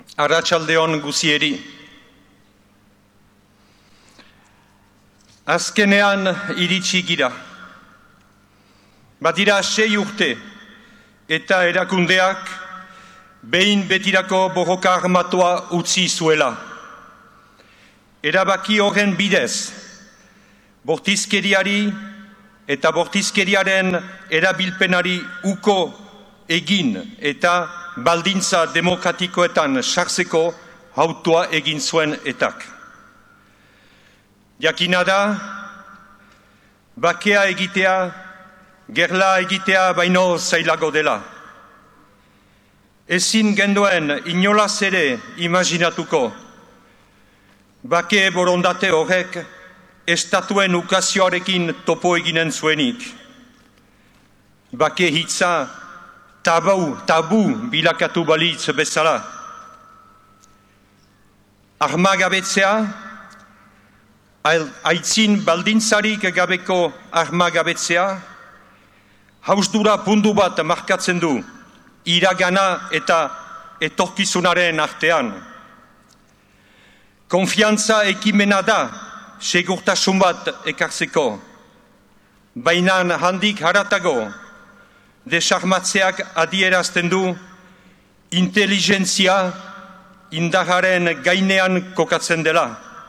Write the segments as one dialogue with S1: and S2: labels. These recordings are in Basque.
S1: Arratsaldeon guzieri. Azkenean iritsi gira. Badira 6 urte eta erakundeak behin betirako borroka armatua utzi zuela. Erabaki horren bidez, bortizkeriari eta bortizkeriaren erabilpenari uko egin eta baldintza demokratikoetan sartzeko hautua egin zuen etak. Jakina da, bakea egitea, gerla egitea baino zailago dela. Ezin genduen inolaz ere imaginatuko, bake borondate horrek estatuen ukazioarekin topo eginen zuenik. Bake hitza tabu bilakatu balitz bezala. Armagabetzea, aitzin baldintzarik gabeko armagabetzea, hausdura pundu bat markatzen du, iragana eta etorkizunaren artean. Konfiantza ekimena da, segurtasun bat ekartzeko, baina handik haratago, desarmatzeak adierazten du inteligentzia indarraren gainean kokatzen dela.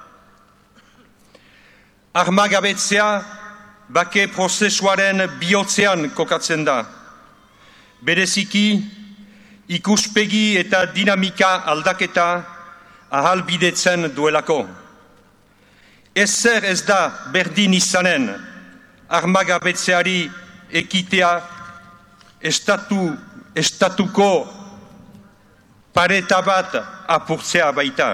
S1: Armagabetzea bake prozesuaren bihotzean kokatzen da. Bereziki, ikuspegi eta dinamika aldaketa ahalbidetzen duelako. Ezer ez da berdin izanen armagabetzeari ekitea estatuko pareta bat apurtzea baita.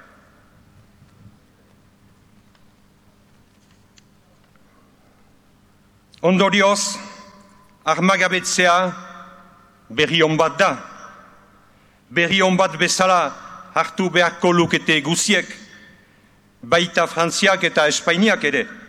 S1: Ondorioz, armagabetzea berri on bat da. Berri on bat bezala hartu beharko lukete guziek, baita Frantziak eta Espainiak ere.